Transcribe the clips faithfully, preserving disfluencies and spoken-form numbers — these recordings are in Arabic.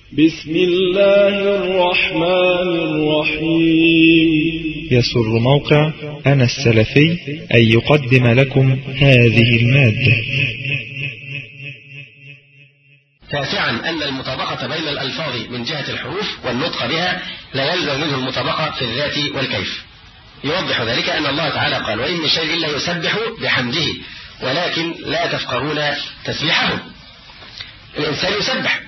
بسم الله الرحمن الرحيم. يسر موقع أنا السلفي أن يقدم لكم هذه المادة. تاسعا أن المطابقة بين الألفاظ من جهة الحروف والنطق بها لا يلزم منه المطابقة في الذات والكيف. يوضح ذلك أن الله تعالى قال: وإن من شيء إلا يسبح بحمده ولكن لا تفقهون تسبيحه. الإنسان يسبح،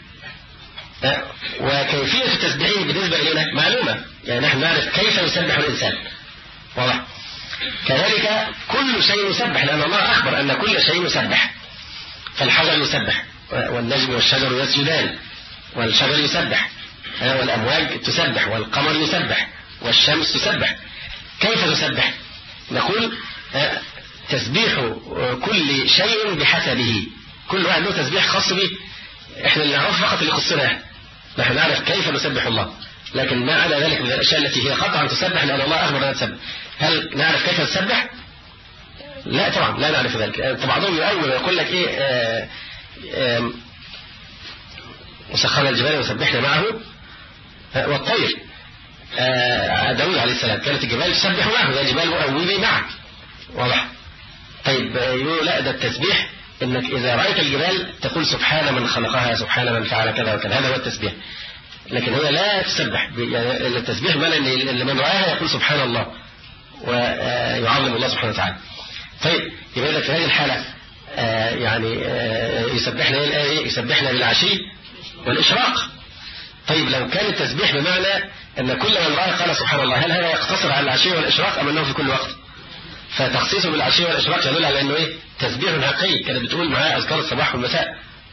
وكيفية تسبيحه بالنسبة إلينا معلومة، يعني نحن نعرف كيف يسبح الإنسان، واضح. كذلك كل شيء يسبح، لأن الله أخبر أن كل شيء يسبح. فالحجر يسبح، والنجم والشجر يسجدان، والشجر يسبح، والأمواج تسبح، والقمر يسبح، والشمس تسبح. كيف تسبح؟ نقول تسبيح كل شيء بحسبه، كل واحد له تسبيح خاص به. احنا اللي نعرف فقط اللي يخصنا، نحن نعرف كيف نسبح الله، لكن ما عدا ذلك من الأشياء التي هي قطعا تسبح لأن الله أخبر أنها تسبح. هل نعرف كيف تسبح؟ لا طبعا لا نعرف ذلك. بعضهم يؤول ويقول لك إيه آه آه وسخرنا الجبال وسبحنا معه، آه والطير. آه داود عليه السلام كانت الجبال تسبح معه، يا جبال أوبي معه، واضح. طيب يقول لا، ده التسبيح إنك إذا رأيت الجبال تقول سبحان من خلقها، سبحان من فعل كذا وكذا، هذا هو التسبيح. لكن هي لا تسبح، يعني التسبيح معنى أن من رآها يقول سبحان الله ويعظم الله سبحانه وتعالى. طيب يبقى لك في هذه الحالة يعني يسبحنا الآية يسبحنا بالعشي والإشراق. طيب لو كان التسبيح بمعنى أن كل من رأى قال سبحان الله، هل هذا يقتصر على العشي والإشراق أم أنه في كل وقت؟ فتخصيصه بالعشي والإشراق يدل على أنه إيه؟ تسبيح حقيقي، كانت بتقول معاه أذكار الصباح والمساء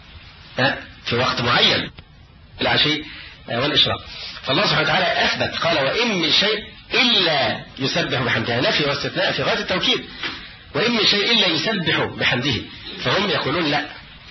في وقت معين، العشي والإشراق. فالله سبحانه وتعالى أثبت قال: وإن من شيء إلا يسبح بحمده، نفي واستثناء في غاية التوكيد. وإن من شيء إلا يسبح بحمده، فهم يقولون لا،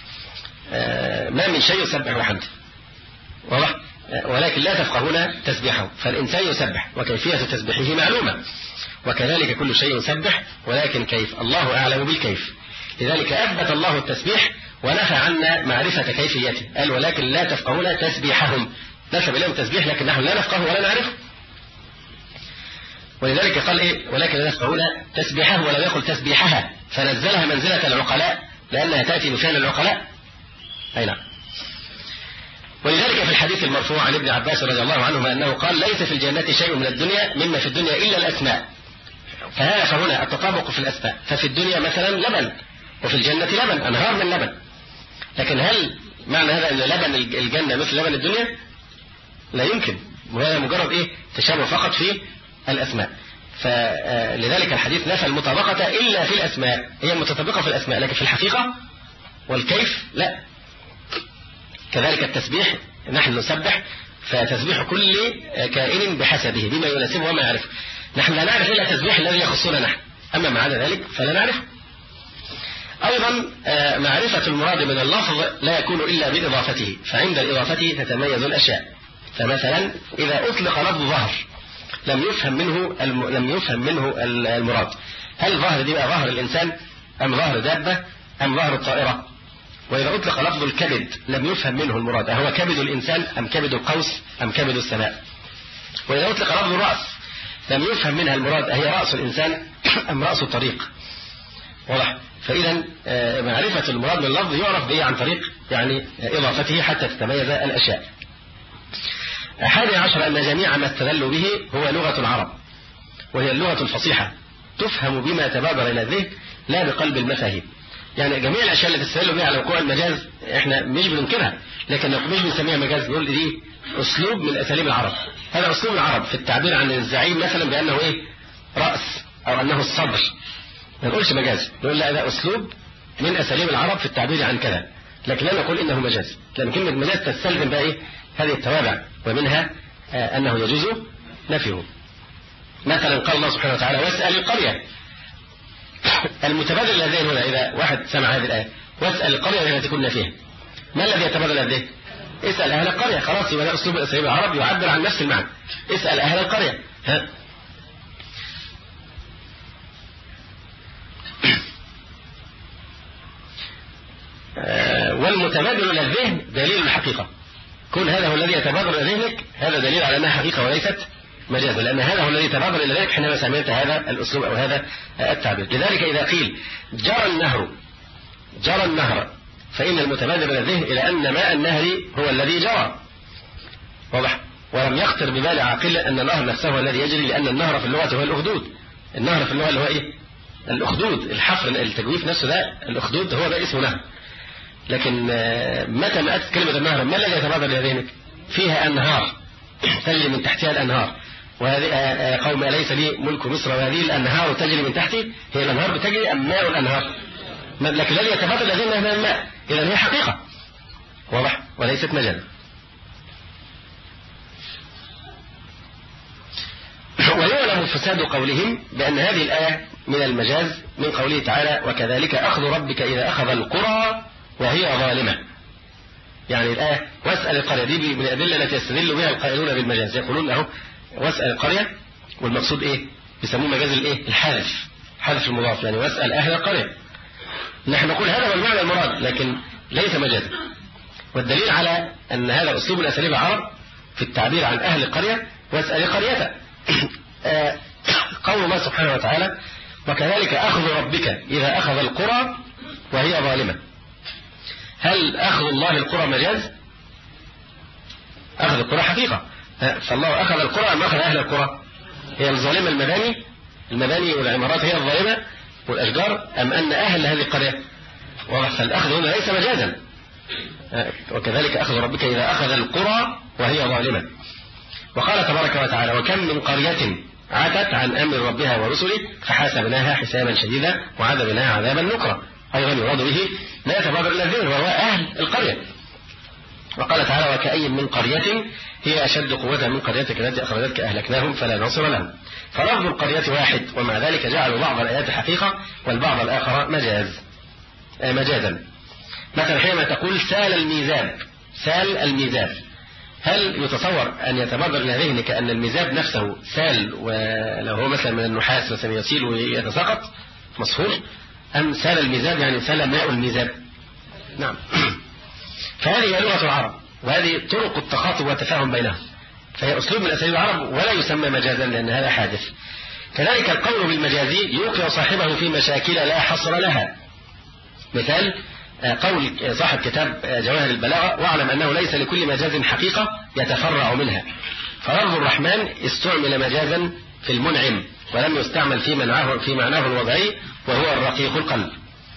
ما من شيء يسبح بحمده، واضح، ولكن لا تفقهون تسبيحه. فالإنسان يسبح وكيفية تسبيحه معلومة، وكذلك كل شيء يسبح، ولكن كيف الله أعلم بالكيف. لذلك أثبت الله التسبيح ونفى عنا معرفة كيفيته، قال: ولكن لا تفقهون تسبيحهم، نسب إليهم تسبيح لكن نحن لا نفقه ولا نعرفه. ولذلك قال إيه؟ ولكن لا تفقهون تسبيحه، ولم يقل تسبيحها، فنزلها منزلة العقلاء لأنها تأتي بفعل العقلاء. أي نعم. ولذلك في الحديث المرفوع عن ابن عباس رضي الله عنهما أنه قال: ليس في الجنة شيء من الدنيا مما في الدنيا إلا الأسماء. فهذا فهنا التطابق في الأسماء، ففي الدنيا مثلا لبن، وفي الجنة لبن، أنهار من لبن. لكن هل معنى هذا أن لبن الجنة مثل لبن الدنيا؟ لا يمكن، وهذا مجرد إيه؟ تشابه فقط في الأسماء. فلذلك الحديث نفى المطابقة إلا في الأسماء، هي متطابقة في الأسماء لكن في الحقيقة والكيف لا. كذلك التسبيح، نحن نسبح، فتسبيح كل كائن بحسبه بما يناسبه وما يعرفه. نحن لا نعرف إلا التسبيح الذي يخصنا نحن، أما ما عدا ذلك فلا نعرف. أيضا معرفة المراد من اللفظ لا يكون إلا بإضافته، فعند الإضافة تتميز الأشياء. فمثلا إذا أطلق لفظ ظهر لم يفهم منه لم يفهم منه المراد. هل ظهر دي بقى ظهر الإنسان أم ظهر دابة أم ظهر الطائرة؟ وإذا أطلق لفظ الكبد لم يفهم منه المراد، أهو كبد الإنسان أم كبد القوس أم كبد السماء؟ وإذا أطلق لفظ الرأس لم يفهم منها المراد، أهي رأس الإنسان أم رأس الطريق؟ واضح. فإذا معرفة المراد من اللفظ يعرف به عن طريق يعني إضافته حتى تتميز الأشياء. الحادي عشر أن جميع ما استدلوا به هو لغة العرب، وهي اللغة الفصيحة تفهم بما تبادر إلى الذهن لا بقلب المفاهيم. يعني جميع الأشياء التي تستدلوا بها على وقوع المجاز إحنا مش بننكرها، لكن مش بنسميها مجاز، نقول دي أسلوب من أساليب العرب. هذا أسلوب العرب في التعبير عن الزعيم مثلا بأنه إيه؟ رأس، أو أنه الصدر، ما نقولش مجاز، نقول لا، ده أسلوب من أساليب العرب في التعبير عن كذا، لكن لا نقول إنه مجاز، لأن كلمة مجاز تستلزم بقى إيه؟ هذه التوابع، ومنها آه أنه يجوز نفيه. مثلا قال الله سبحانه وتعالى: واسأل القرية. المتبادل الذهن هنا إذا واحد سمع هذه الآية: واسأل القرية التي كنا فيها، ما الذي يتبادل الذهن؟ اسأل أهل القرية. خلاص، يبقى ده أسلوب أساليب العرب يعبر عن نفس المعنى، اسأل أهل القرية. ها والمتبادل إلى الذهن دليل الحقيقة. كل هذا هو الذي يتبادر إلى ذهنك، هذا دليل على أنها حقيقة وليست مجاز، لأن هذا هو الذي يتبادر إلى ذهنك حينما سمعت هذا الأسلوب أو هذا التعبير. لذلك إذا قيل جرى النهر جرى النهر فإن المتبادر إلى الذهن إلى أن ماء النهر هو الذي جرى، واضح؟ ولم يخطر ببال عاقل أن النهر نفسه هو الذي يجري، لأن النهر في اللغة هو الأخدود. النهر في اللغة اللي هو إيه؟ الأخدود، الحفر، التجويف نفسه ده الأخدود هو ده اسمه نهر. لكن متى ما أتت كلمة النهر ما الذي يتبادر إلى ذهنك؟ فيها أنهار تجري من تحتها الأنهار، وهذه قوم أليس لي ملك مصر وهذه الأنهار تجري من تحتي، هي الأنهار بتجري أم ماء الأنهار؟ لكن الذي يتبادر إلى ذهننا هنا الماء، إذا هي حقيقة، واضح؟ وليست مجاز. ويعلم فساد قولهم بأن هذه الآية من المجاز من قوله تعالى وكذلك أخذ ربك إذا أخذ القرى وهي ظالمة. يعني الآية واسأل القرية دي من الأدلة التي يستدل بها القائلون بالمجاز، يقولون له واسأل القرية، والمقصود إيه؟ بيسموه مجاز الإيه؟ الحذف، حذف المضاف، يعني واسأل أهل القرية. نحن نقول هذا هو المعنى المراد لكن ليس مجازا، والدليل على أن هذا أسلوب من أساليب العرب في التعبير عن أهل القرية واسأل قريته. قول الله سبحانه وتعالى وكذلك أخذ ربك إذا أخذ القرى وهي ظالمة. هل أخذ الله القرى مجاز؟ أخذ القرى حقيقة، فالله أخذ القرى أم أخذ أهل القرى؟ هي الظالمة المباني المباني والعمارات هي الظالمة والأشجار، أم أن أهل هذه القرية؟ فالأخذ هنا ليس مجازا. وكذلك أخذ ربك إذا أخذ القرى وهي ظالمة. وقال تبارك وتعالى وكم من قرية عتت عن أمر ربها ورسله فحاسبناها حسابا شديدا وعذبناها عذابا نكرا. أيضا يراد به لا يتبادر إلى الذهن وهو أهل القرية. وقال تعالى وكأي من قرية هي أشد قوة من قريتك التي أخرجتك أهلكناهم فلا ناصر لهم. فلفظ القرية واحد، ومع ذلك جعلوا بعض الآيات حقيقة والبعض الآخر مجاز آه مجازا. مثلا حينما تقول سال الميزاب، سال الميزاب، هل يتصور أن يتبادر إلى ذهنك أن الميزاب نفسه سال ولو هو مثلا من النحاس مثلا يسيل ويتساقط مصفور، أم سال الميزاب يعني سال ماء الميزاب؟ نعم. فهذه هي لغة العرب، وهذه طرق التخاطب والتفاهم بينهم، فهي أسلوب من أساليب العرب ولا يسمى مجازا لأن هذا حادث. كذلك القول بالمجازي يوقع صاحبه في مشاكل لا حصر لها. مثال قول صاحب كتاب جواهر البلاغة واعلم أنه ليس لكل مجاز حقيقة يتفرع منها، فلفظ الرحمن استعمل مجازا في المنعم ولم يستعمل في معناه في معناه الوضعي وهو الرقيق القلب.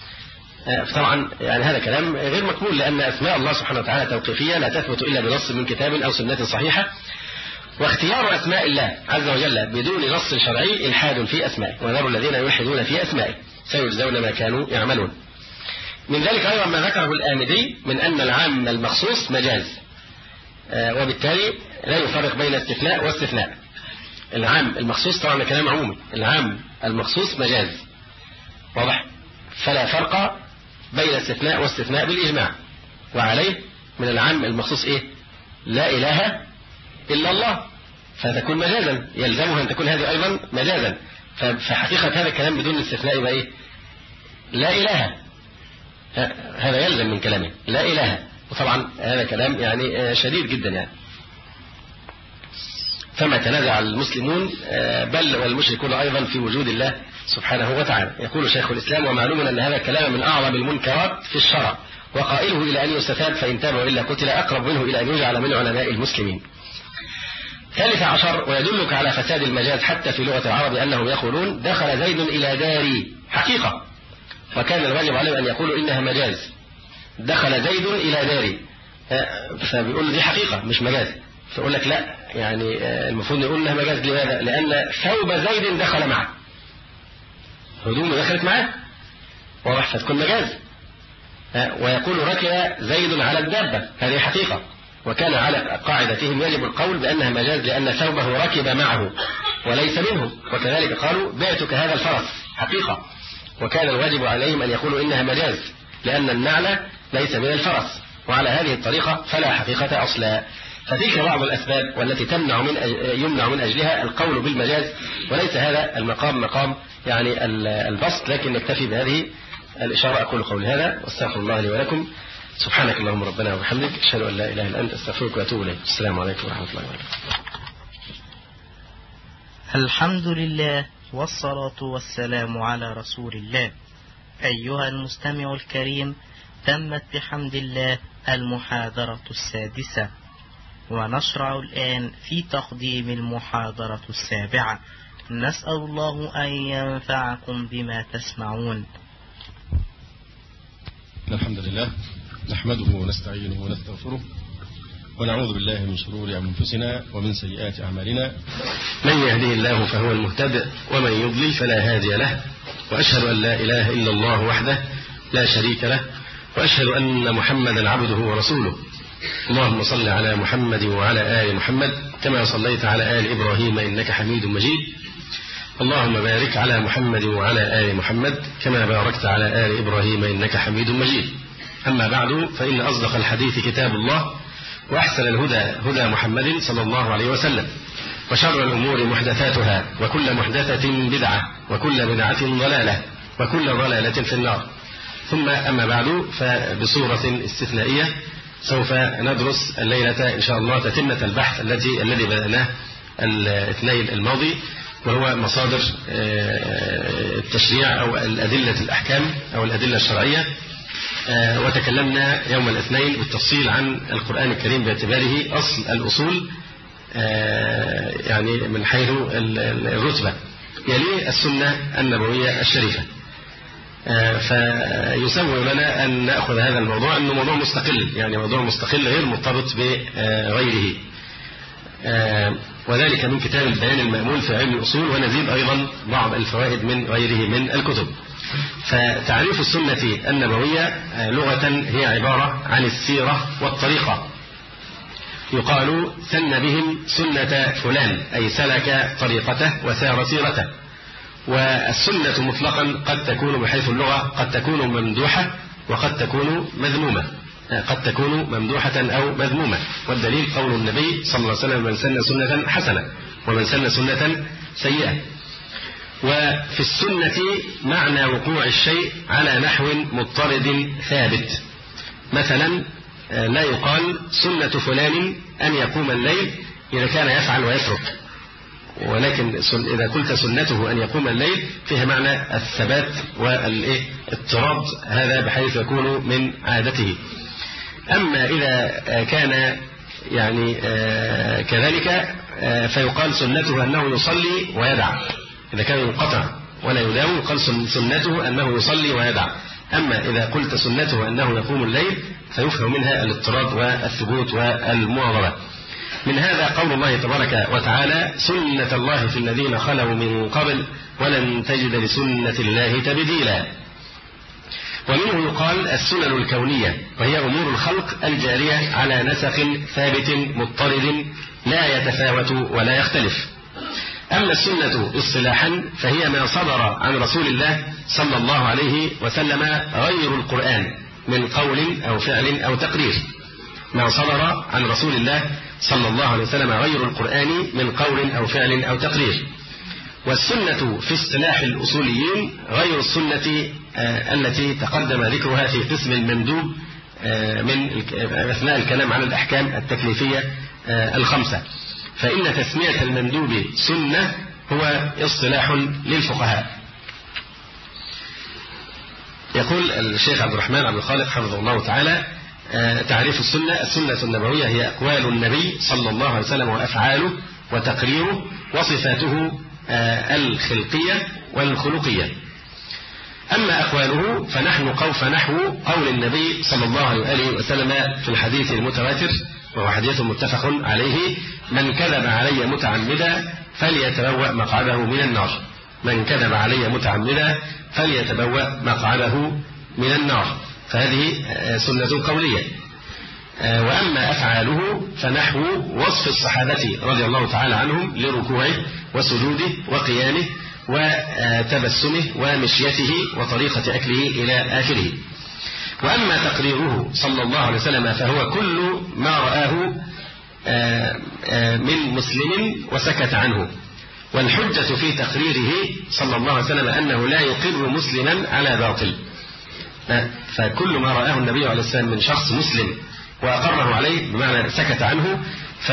طبعا يعني هذا كلام غير مقبول، لأن أسماء الله سبحانه وتعالى توقيفية لا تثبت إلا بنص من كتاب أو سنة صحيحة، واختيار أسماء الله عز وجل بدون نص شرعي إلحاد في أسمائه، وذروا الذين يلحدون في أسمائه سيجزون ما كانوا يعملون. من ذلك أيضا ما ذكره الآمدي من أن العام المخصوص مجاز، وبالتالي لا يفرق بين استثناء واستثناء. العام المخصوص طبعا كلام عمومي، العام المخصوص مجاز، واضح؟ فلا فرق بين استثناء واستثناء بالإجماع. وعليه من العام المخصوص إيه؟ لا إله إلا الله، فتكون مجازا، يلزمها أن تكون هذه أيضا مجازا. فحقيقة هذا الكلام بدون استثناء يبقى إيه؟ لا إله، هذا يلزم من كلامه لا إله، وطبعا هذا كلام يعني شديد جدا يعني. فما تنازع المسلمون بل والمشركون أيضا في وجود الله سبحانه وتعالى. يقول شيخ الإسلام ومعلوم أن هذا الكلام من أعظم المنكرات في الشرع، وقائله إلى أن يستتاب فإن تاب وإلا قتل أقرب منه إلى أن يجعل من علماء المسلمين. ثالث عشر ويدلك على فساد المجاز حتى في لغة العرب أنهم يقولون دخل زيد إلى داري حقيقة، وكان الواجب عليهم أن يقولوا إنها مجاز. دخل زيد إلى داري، فبيقول دي حقيقة مش مجاز، فيقول لك لا يعني المفروض نقول إنها مجاز. لماذا؟ لأن ثوب زيد دخل معه، هدومه دخلت معه، واضح، فتكون مجاز. ويقول ركب زيد على الدابة، هذه حقيقة، وكان على قاعدتهم يجب القول بأنها مجاز لأن ثوبه ركب معه وليس منه. وكذلك قالوا بعتك هذا الفرس حقيقة، وكان الواجب عليهم أن يقولوا إنها مجاز لأن النعل ليس من الفرس. وعلى هذه الطريقة فلا حقيقة أصلا. فتلك بعض الأسباب والتي تمنع من يمنع من أجلها القول بالمجاز، وليس هذا المقام مقام يعني البسط، لكن نكتفي بهذه الإشارة. أقول قولي هذا واستغفر الله لي ولكم. سبحانك اللهم ربنا وبحمدك، أشهد أن لا إله إلا أنت، أستغفرك وأتوب إليك. السلام عليكم ورحمة الله وبركاته. الحمد لله والصلاة والسلام على رسول الله. أيها المستمع الكريم، تمت بحمد الله المحاضرة السادسة، ونشرع الآن في تقديم المحاضرة السابعة. نسأل الله أن ينفعكم بما تسمعون. الحمد لله نحمده ونستعينه ونستغفره، ونعوذ بالله من شرور أنفسنا ومن سيئات أعمالنا. من يهديه الله فهو المهتد، ومن يضلل فلا هادي له، وأشهد أن لا إله إلا الله وحده لا شريك له، وأشهد أن محمدا عبده ورسوله. اللهم صل على محمد وعلى آل محمد كما صليت على آل إبراهيم إنك حميد مجيد. اللهم بارك على محمد وعلى آل محمد كما باركت على آل إبراهيم إنك حميد مجيد. أما بعد، فإن أصدق الحديث كتاب الله، وأحسن الهدى هدى محمد صلى الله عليه وسلم، وشر الأمور محدثاتها، وكل محدثة بدعة، وكل بدعة ضلالة، وكل ضلالة في النار. ثم أما بعد، فبصورة استثنائية سوف ندرس الليلة إن شاء الله تتمة البحث الذي الذي بدأناه الاثنين الماضي، وهو مصادر التشريع أو الأدلة الأحكام أو الأدلة الشرعية. وتكلمنا يوم الاثنين بالتفصيل عن القرآن الكريم باعتباره أصل الأصول، يعني من حيث الرتبة، يليه السنة النبوية الشريفة. فيسوي لنا أن نأخذ هذا الموضوع أنه موضوع مستقل، يعني موضوع مستقل غير مرتبط بغيره، وذلك من كتاب البيان المأمول في علم الأصول، ونزيد أيضا بعض الفوائد من غيره من الكتب. فتعريف السنة النبوية لغة هي عبارة عن السيرة والطريقة. يقال سن بهم سنة فلان، أي سلك طريقته وسار سيرته. والسنة مطلقا قد تكون بحيث اللغة قد تكون ممدوحة وقد تكون مذمومة، قد تكون ممدوحة أو مذمومة. والدليل قول النبي صلى الله عليه وسلم: من سن سنة حسنة ومن سن سنة سيئة. وفي السنة معنى وقوع الشيء على نحو مضطرد ثابت. مثلا لا يقال سنة فلان أن يقوم الليل إذا كان يفعل ويترك، ولكن إذا قلت سنته أن يقوم الليل فيها معنى الثبات والاضطراد، هذا بحيث يكون من عادته. أما إذا كان يعني كذلك فيقال سنته أنه يصلي ويدع، إذا كان ينقطع ولا يداوم يقال سنته أنه يصلي ويدع. أما إذا قلت سنته أنه يقوم الليل فيفهم منها الاضطراد والثبوت والمواظبة. من هذا قول الله تبارك وتعالى: سنة الله في الذين خلوا من قبل ولن تجد لسنة الله تبديلا. ومنه يقال السنن الكونية، وهي أمور الخلق الجارية على نسق ثابت مضطرد لا يتفاوت ولا يختلف. أما السنة اصطلاحا فهي ما صدر عن رسول الله صلى الله عليه وسلم غير القرآن من قول أو فعل أو تقرير، ما صدر عن رسول الله صلى الله عليه وسلم غير القرآن من قول أو فعل أو تقرير. والسنة في اصطلاح الأصوليين غير السنة التي تقدم ذكرها في قسم المندوب من أثناء الكلام عن الأحكام التكليفية الخمسة. فإن تسمية المندوب سنة هو اصطلاح للفقهاء. يقول الشيخ عبد الرحمن عبد الخالق حفظه الله تعالى: تعريف السنة: السنة النبوية هي أقوال النبي صلى الله عليه وسلم وأفعاله وتقريره وصفاته الخلقية والخلقية. أما أقواله فنحن قوف نحو قول النبي صلى الله عليه وسلم في الحديث المتواتر، وهو حديث متفق عليه: من كذب علي متعمدا فليتبوأ مقعده من النار. من كذب علي متعمدا فليتبوأ مقعده من النار. فهذه سنة قولية. وأما أفعاله فنحو وصف الصحابة رضي الله تعالى عنهم لركوعه وسجوده وقيامه وتبسمه ومشيته وطريقة أكله إلى آخره. وأما تقريره صلى الله عليه وسلم فهو كل ما رآه من مسلم وسكت عنه. والحجة في تقريره صلى الله عليه وسلم أنه لا يقر مسلما على باطل. فكل ما رآه النبي عليه السلام من شخص مسلم وأقره عليه بمعنى سكت عنه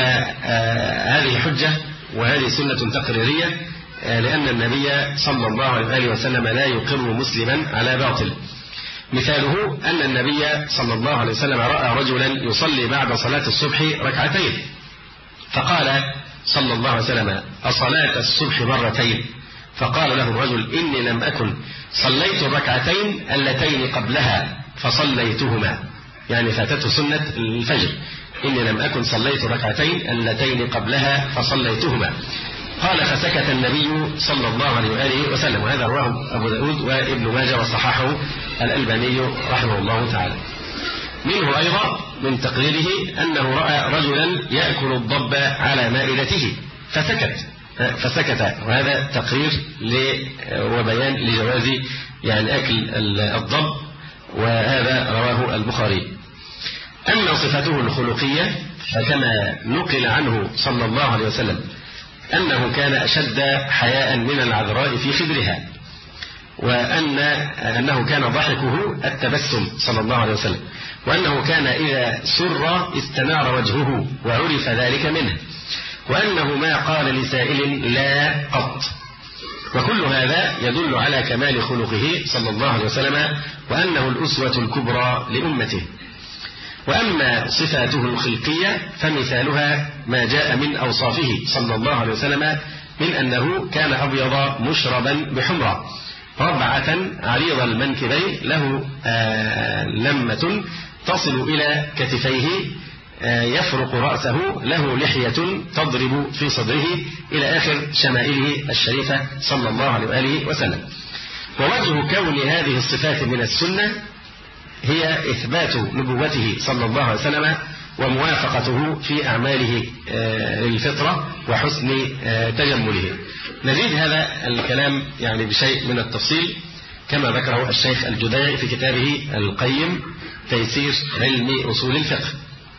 فهذه حجة وهذه سنة تقريرية، لأن النبي صلى الله عليه وسلم لا يقر مسلما على باطل. مثاله أن النبي صلى الله عليه وسلم رأى رجلا يصلي بعد صلاة الصبح ركعتين، فقال صلى الله عليه وسلم: أصلاة الصبح مرتين؟ فقال له الرجل: إني لم أكن صليت الركعتين اللتين قبلها فصليتهما، يعني فاتته سنة الفجر، إني لم أكن صليت الركعتين اللتين قبلها فصليتهما. قال: فسكت النبي صلى الله عليه وآله وسلم. وهذا رواه أبو داود وابن ماجه وصححه الألباني رحمه الله تعالى. منه أيضا من تقريره أنه رأى رجلا يأكل الضب على مائدته فسكت فسكت وهذا تقرير وبيان لجواز يعني أكل الضب، وهذا رواه البخاري. أما صفته الخلقية فكما نقل عنه صلى الله عليه وسلم أنه كان أشد حياء من العذراء في خدرها، وأن أنه كان ضحكه التبسم صلى الله عليه وسلم، وأنه كان إذا سر استنار وجهه وعرف ذلك منه، وأنه ما قال لسائل لا قط. وكل هذا يدل على كمال خلقه صلى الله عليه وسلم، وأنه الأسوة الكبرى لأمته. وأما صفاته الخلقية فمثالها ما جاء من أوصافه صلى الله عليه وسلم من أنه كان أبيض مشربا بحمرة، ربعة عريض المنكبين، له لمة تصل إلى كتفيه، يفرق رأسه، له لحية تضرب في صدره، إلى آخر شمائله الشريفة صلى الله عليه وآله وسلم. ووجه كون هذه الصفات من السنة هي إثبات نبوته صلى الله عليه وسلم وموافقته في أعماله للفطرة وحسن تجمله. نزيد هذا الكلام يعني بشيء من التفصيل كما ذكره الشيخ الجديري في كتابه القيم تيسير علم أصول الفقه.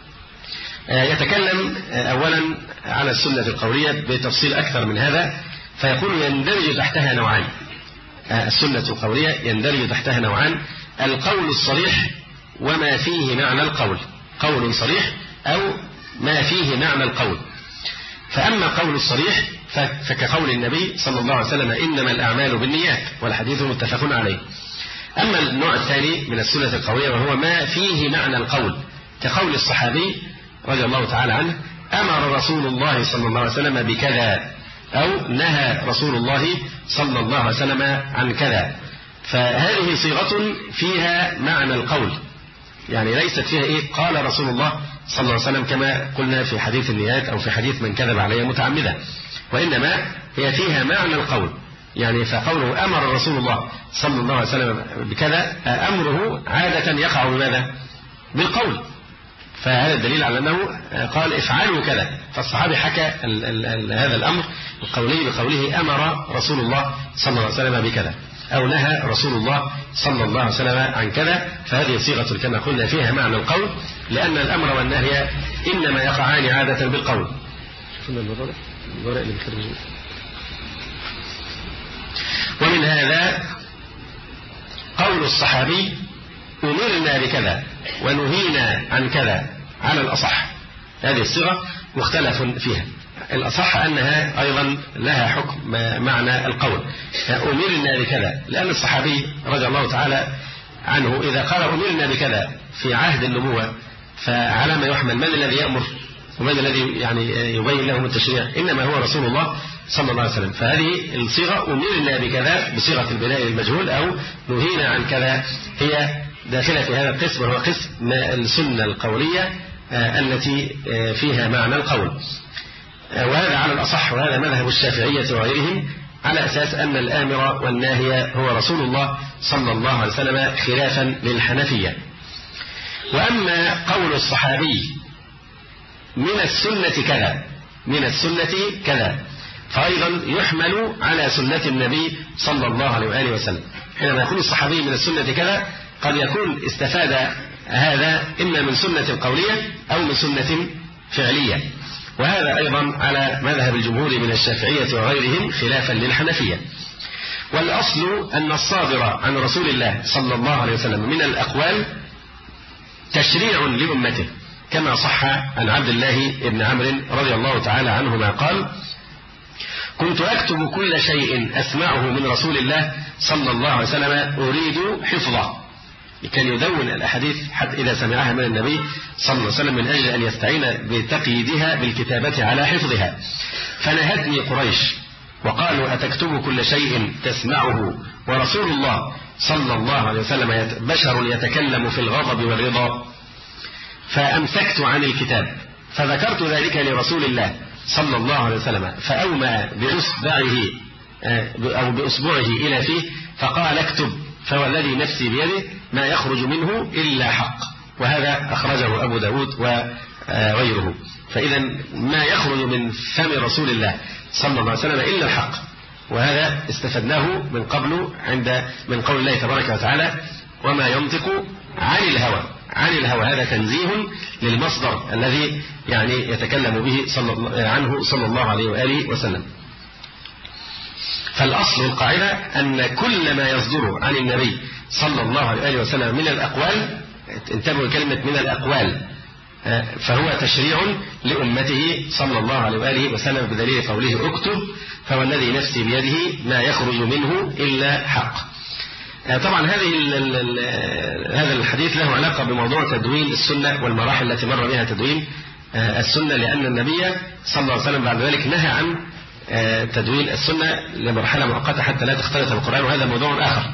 يتكلم أولا على السنة القولية بتفصيل أكثر من هذا، فيقول يندرج تحتها نوعان. السنة القولية يندرج تحتها نوعان: القول الصريح وما فيه معنى القول، قول صريح أو ما فيه معنى القول. فأما قول الصريح فكقول النبي صلى الله عليه وسلم: إنما الأعمال بالنيات، والحديث متفق عليه. أما النوع الثاني من السنة القولية وهو ما فيه معنى القول، كقول الصحابي رضي الله تعالى عنه: أمر رسول الله صلى الله عليه وسلم بكذا، أو نهى رسول الله صلى الله عليه وسلم عن كذا. فهذه صيغة فيها معنى القول، يعني ليست فيها إيه قال رسول الله صلى الله عليه وسلم كما قلنا في حديث النيات أو في حديث من كذب علي متعمدا، وإنما هي فيها معنى القول. يعني فقوله أمر رسول الله صلى الله عليه وسلم بكذا، أمره عادة يقع بماذا؟ بالقول، فهذا الدليل على أنه قال افعلوا كذا. فالصحابي حكى ال ال ال هذا الأمر القولي بقوله أمر رسول الله صلى الله عليه وسلم بكذا، أو نهى رسول الله صلى الله عليه وسلم عن كذا. فهذه صيغة كما قلنا فيها معنى القول، لأن الأمر والنهي إنما يقعان عادة بالقول. ومن هذا قول الصحابي: أمرنا بكذا ونهينا عن كذا، على الأصح. هذه الصيغة مختلف فيها، الأصح أنها أيضا لها حكم معنى القول، أمرنا بكذا، لأن الصحابي رضي الله تعالى عنه إذا قال أمرنا بكذا في عهد النبوة فعلى ما يحمل؟ من الذي يأمر ومن الذي يعني يبين لهم التشريع؟ إنما هو رسول الله صلى الله عليه وسلم. فهذه الصيغة أمرنا بكذا بصيغة البناء المجهول أو نهينا عن كذا هي داخلة في هذا القسم، وهو قسم السنة القولية التي فيها معنى القول. وهذا على الأصح، وهذا مذهب الشافعية وغيرهم، على أساس أن الآمر والناهي هو رسول الله صلى الله عليه وسلم، خلافا للحنفية. وأما قول الصحابي من السنة كذا، من السنة كذا، فأيضا يحمل على سنة النبي صلى الله عليه وآله وسلم. حينما يقول الصحابي من السنة كذا قد يكون استفاد هذا إما من سنة قولية أو من سنة فعلية، وهذا أيضا على مذهب الجمهور من الشافعية وغيرهم، خلافا للحنفية. والأصل أن الصادر عن رسول الله صلى الله عليه وسلم من الأقوال تشريع لأمته، كما صح عن عبد الله بن عمرو رضي الله تعالى عنهما قال: كنت أكتب كل شيء أسمعه من رسول الله صلى الله عليه وسلم أريد حفظه. كان يدون الأحاديث حتى إذا سمعها من النبي صلى الله عليه وسلم من أجل أن يستعين بتقييدها بالكتابة على حفظها. فنهتني قريش وقالوا: أتكتب كل شيء تسمعه ورسول الله صلى الله عليه وسلم بشر يتكلم في الغضب والرضا؟ فأمسكت عن الكتاب، فذكرت ذلك لرسول الله صلى الله عليه وسلم، فأومأ بإصبعه أو بإصبعه إلى فيه فقال: اكتب، فوالذي نفسي بيده ما يخرج منه إلا حق. وهذا أخرجه أبو داود وغيره. فإذا ما يخرج من فم رسول الله صلى الله عليه وسلم إلا الحق، وهذا استفدناه من قبل عند من قول الله تبارك وتعالى: وما ينطق عن الهوى. عن الهوى هذا تنزيه للمصدر الذي يعني يتكلم به صلى عنه صلى الله عليه وآله وسلم. فالأصل القاعدة أن كل ما يصدر عن النبي صلى الله عليه وآله وسلم من الأقوال، انتبهوا كلمة من الأقوال، فهو تشريع لأمته صلى الله عليه وآله وسلم، بدليل قوله: اكتب فوالذي نفسي بيده ما يخرج منه إلا حق. طبعا هذه هذا الحديث له علاقة بموضوع تدوين السنة والمراحل التي مر بها تدوين السنة، لأن النبي صلى الله عليه وسلم بعد ذلك نهى عن تدوين السنة لمرحلة مؤقتة حتى لا تختلط القرآن، وهذا موضوع آخر.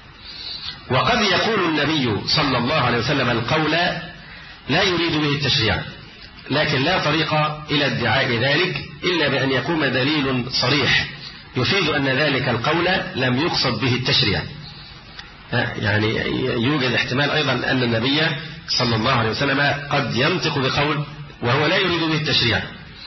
وقد يقول النبي صلى الله عليه وسلم القول لا يريد به التشريع، لكن لا طريق إلى ادعاء ذلك إلا بأن يقوم دليل صريح يفيد أن ذلك القول لم يقصد به التشريع. يعني يوجد احتمال أيضا أن النبي صلى الله عليه وسلم قد ينطق بقول وهو لا يريد به التشريع،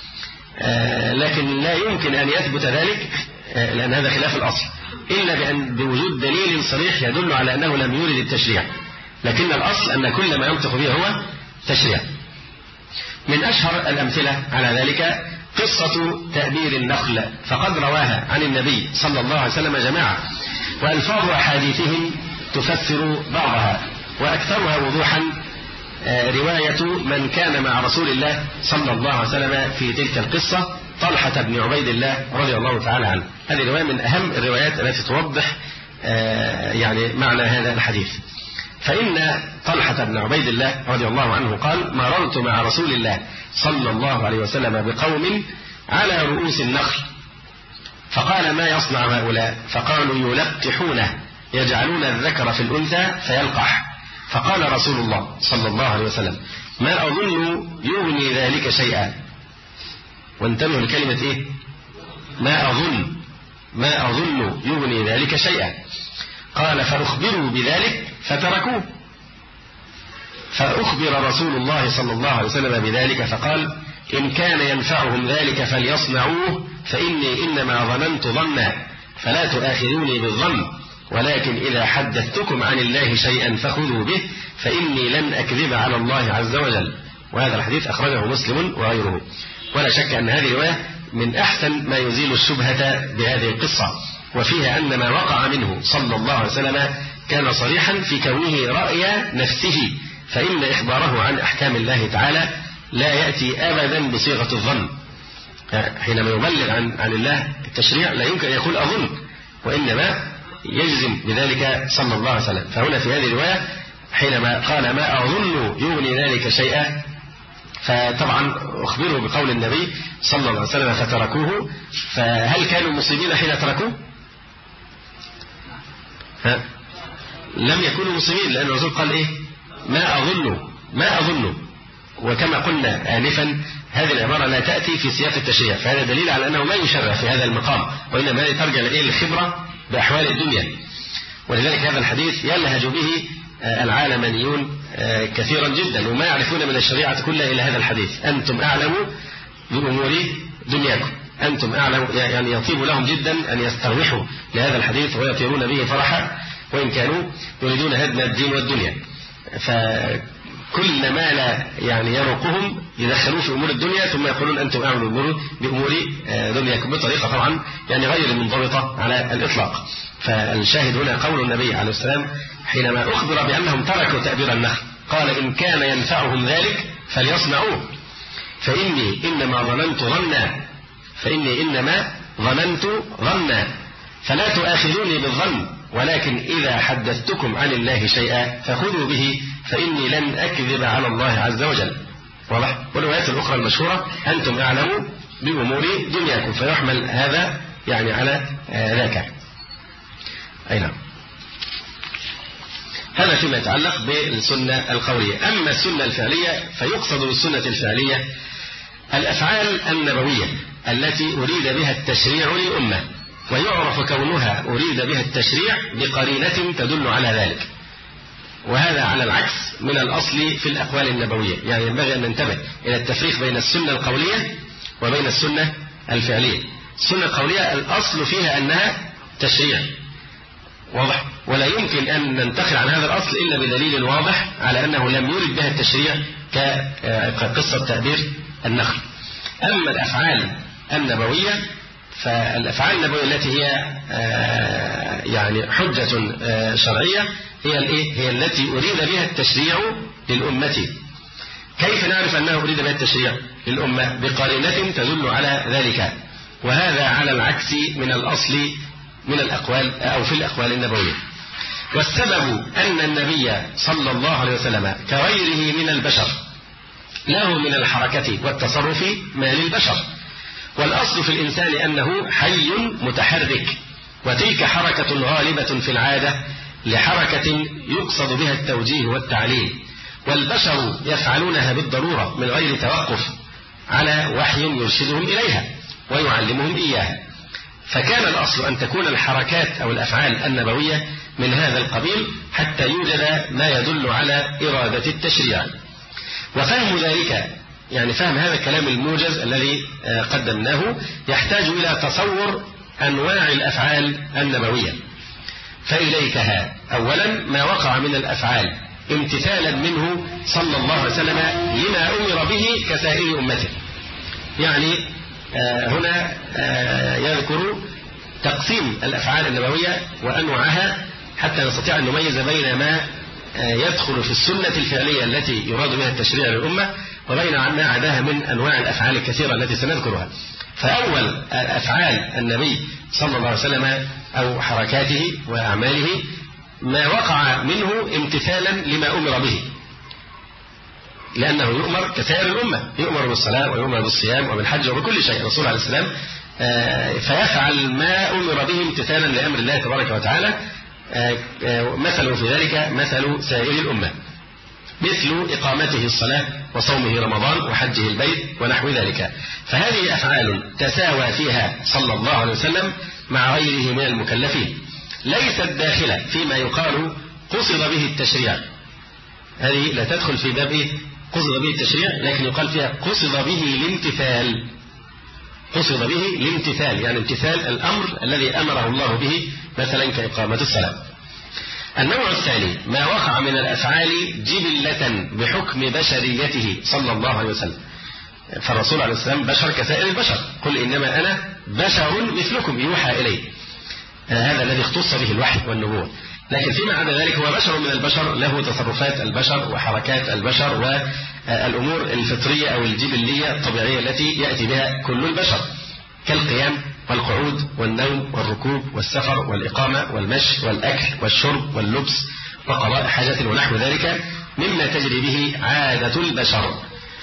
لكن لا يمكن أن يثبت ذلك لأن هذا خلاف الأصل إلا بأن بوجود دليل صريح يدل على أنه لم يرد التشريع، لكن الأصل أن كل ما ينطق به هو تشريع. من أشهر الأمثلة على ذلك قصة تأبير النخل، فقد رواها عن النبي صلى الله عليه وسلم جماعة، وألفاظ أحاديثهم تفسر بعضها، وأكثرها وضوحا رواية من كان مع رسول الله صلى الله عليه وسلم في تلك القصة، طلحة بن عبيد الله رضي الله تعالى عنه. هذه رواية من أهم الروايات التي توضح يعني معنى هذا الحديث. فإن طلحة بن عبيد الله رضي الله عنه قال: مررت مع رسول الله صلى الله عليه وسلم بقوم على رؤوس النخل، فقال: ما يصنع هؤلاء؟ فقالوا: يلقحونه، يجعلون الذكر في الأنثى فيلقح. فقال رسول الله صلى الله عليه وسلم: ما أظن يغني ذلك شيئا. وانتبهوا لكلمة إيه؟ ما أظن، ما أظن يغني ذلك شيئا. قال: فأخبروا بذلك فتركوه. فأخبر رسول الله صلى الله عليه وسلم بذلك فقال: إن كان ينفعهم ذلك فليصنعوه، فإني إنما ظننت ظنا، فلا تؤاخذوني بالظن، ولكن إذا حدثتكم عن الله شيئا فخذوا به، فإني لن أكذب على الله عز وجل. وهذا الحديث أخرجه مسلم وغيره. ولا شك أن هذه رواية من أحسن ما يزيل الشبهة بهذه القصة، وفيها أن ما وقع منه صلى الله عليه وسلم كان صريحا في كونه رأي نفسه، فإن إخباره عن أحكام الله تعالى لا يأتي أبدا بصيغة الظن. حينما يبلغ عن عن الله التشريع لا يمكن أن يقول أظن، وإنما يجزم بذلك صلى الله عليه وسلم. فهنا في هذه الرواية حينما قال: ما أظن يغني ذلك شيئا، فطبعا أخبره بقول النبي صلى الله عليه وسلم فتركوه. فهل كانوا مصيبين حين تركوه؟ ها؟ لم يكونوا مسلمين، لأن الرسول قال إيه؟ ما أظن، ما أظن. وكما قلنا آنفا هذه العبارة لا تأتي في سياق التشريع، فهذا دليل على أنه ما يشرع في هذا المقام، وإنما ترجع إليه الخبرة بأحوال الدنيا. ولذلك هذا الحديث يلهج به العالمانيون كثيرا جدا، وما يعرفون من الشريعة كلها إلى هذا الحديث. أنتم أعلموا بأمور دنياكم، أنتم أعلموا، يعني يطيب لهم جدا أن يستروحوا لهذا الحديث ويطيرون به فرحا، وإن كانوا يريدون هدم الدين والدنيا. كل ما لا يعني يروقهم يدخلوه في أمور الدنيا، ثم يقولون أنتم أعملوا بأمور دنياكم بطريقة طبعا يعني غير منضبطة على الإطلاق. فالشاهد هنا قول النبي عليه السلام حينما أخبر بأنهم تركوا تأبير النخل قال إن كان ينفعهم ذلك فليصنعوه فإني إنما ظننت ظنا فإني إنما ظننت ظنا فلا تؤاخذوني بالظن ولكن إذا حدثتكم عن الله شيئا فخذوا به فإني لن أكذب على الله عز وجل. واضح؟ والروايات الأخرى المشهورة أنتم أعلموا بأمور دنياكم، فيحمل هذا يعني على ذاك. أي نعم. هذا فيما يتعلق بالسنة القولية. أما السنة الفعلية فيقصد بالسنة الفعلية الأفعال النبوية التي أريد بها التشريع للأمة، ويعرف كونها أريد بها التشريع بقرينة تدل على ذلك، وهذا على العكس من الأصل في الأقوال النبوية. يعني ينبغي أن ننتبه إلى التفريق بين السنة القولية وبين السنة الفعلية. السنة القولية الأصل فيها أنها تشريع واضح، ولا يمكن أن ننتقل عن هذا الأصل إلا بدليل واضح على أنه لم يرد بها التشريع كقصة تأبير النخل. أما الأفعال النبوية فالأفعال النبوية التي هي يعني حجة شرعية هي الإيه؟ هي التي أريد بها التشريع للأمة. كيف نعرف أنه أريد بها التشريع للأمة؟ بقرينة تدل على ذلك، وهذا على العكس من الأصل من الأقوال أو في الأقوال النبوية. والسبب أن النبي صلى الله عليه وسلم كغيره من البشر له من الحركة والتصرف ما للبشر، والأصل في الإنسان أنه حي متحرك، وتلك حركة غالبة في العادة لحركة يقصد بها التوجيه والتعليم، والبشر يفعلونها بالضرورة من غير توقف على وحي يرشدهم إليها ويعلمهم إياها. فكان الأصل أن تكون الحركات أو الأفعال النبوية من هذا القبيل حتى يوجد ما يدل على إرادة التشريع. وفهم ذلك يعني فهم هذا الكلام الموجز الذي قدمناه يحتاج إلى تصور أنواع الأفعال النبوية. فإليكها أولا ما وقع من الأفعال امتثالا منه صلى الله عليه وسلم لما أمر به كسائر أمته. يعني هنا يذكر تقسيم الأفعال النبوية وأنواعها حتى نستطيع أن نميز بين ما يدخل في السنة الفعلية التي يراد بها التشريع للأمة وبين ما عداها من أنواع الأفعال الكثيرة التي سنذكرها. فأول أفعال النبي صلى الله عليه وسلم أو حركاته وأعماله ما وقع منه امتثالا لما أمر به، لأنه يؤمر كسائر الأمة، يؤمر بالصلاة ويؤمر بالصيام وبالحج وبكل شيء. الرسول عليه السلام فيفعل ما أمر به امتثالا لأمر الله تبارك وتعالى، مثل في ذلك مثل سائر الأمة، مثل إقامته الصلاة وصومه رمضان وحجه البيت ونحو ذلك. فهذه أفعال تساوى فيها صلى الله عليه وسلم مع غيره من المكلفين، ليست داخلة فيما يقال قصد به التشريع. هذه لا تدخل في باب قصد به التشريع، لكن يقال فيها قصد به الامتثال، قصد به الامتثال يعني امتثال الأمر الذي أمره الله به مثلا كإقامة الصلاة. النوع الثاني ما وقع من الأفعال جبلة بحكم بشريته صلى الله عليه وسلم. فالرسول عليه السلام بشر كسائر البشر، قل إنما أنا بشر مثلكم يوحى إلي، هذا الذي اختص به الوحي والنبوة. لكن فيما عدا ذلك هو بشر من البشر، له تصرفات البشر وحركات البشر والأمور الفطرية أو الجبلية الطبيعية التي يأتي بها كل البشر، كالقيام والقعود والنوم والركوب والسفر والإقامة والمشي والأكل والشرب واللبس وقضاء حاجة ونحو ذلك مما تجري به عادة البشر.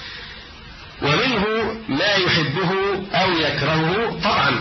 ومنه ما يحبه أو يكرهه طبعا،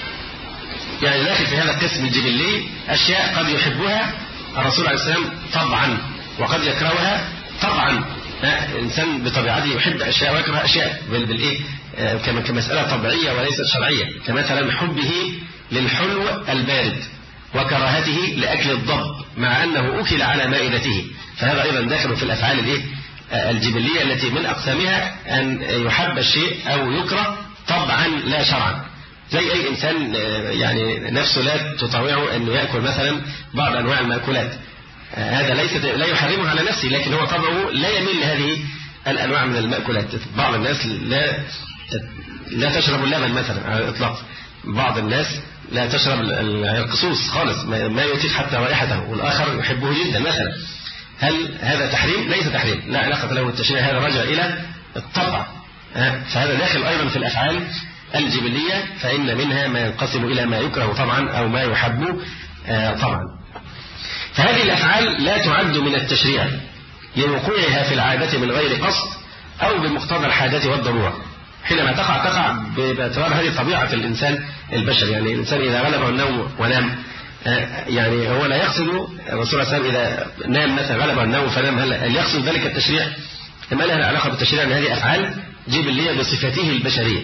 يعني داخل في هذا القسم الجبلي أشياء قد يحبها الرسول عليه السلام طبعا وقد يكرهها طبعا. الإنسان بطبيعته يحب أشياء ويكره أشياء بالإيه كمسألة طبيعية وليست شرعية، كمثلا حبه للحلو البارد وكراهته لأكل الضب مع أنه أكل على مائدته، فهذا أيضا داخل في الأفعال الإيه الجبلية التي من أقسامها أن يحب الشيء أو يكره طبعا لا شرعا. زي أي إنسان يعني نفسه لا تطوعه أنه يأكل مثلا بعض أنواع المأكولات، هذا ليس لا يحرمه على نفسه، لكن هو طبعه لا يميل لهذه الأنواع من المأكولات. بعض الناس لا لا تشرب اللبن مثلا على الإطلاق، بعض الناس لا تشرب القصوص خالص، ما يطيق حتى رائحته، والآخر يحبه جدا مثلا. هل هذا تحريم؟ ليس تحريم، لا علاقة له بالتشريع، هذا راجع إلى الطبع. فهذا داخل أيضا في الأفعال الجبلية، فإن منها ما ينقسم إلى ما يكره طبعا أو ما يحب طبعا. فهذه الأفعال لا تعد من التشريع لوقوعها في العادة من غير قصد أو بمقتضى الحاجة والضرورة. حينما تقع تقع باعتبار هذه طبيعة الإنسان البشري. يعني الإنسان إذا غلبه النوم ونام، يعني هو لا يقصد، الرسول صلى الله عليه وسلم إذا نام مثلا غلبه النوم فنام، هل يقصد ذلك التشريع؟ ما لها علاقة بالتشريع، أن هذه أفعال جبلية بصفته البشرية.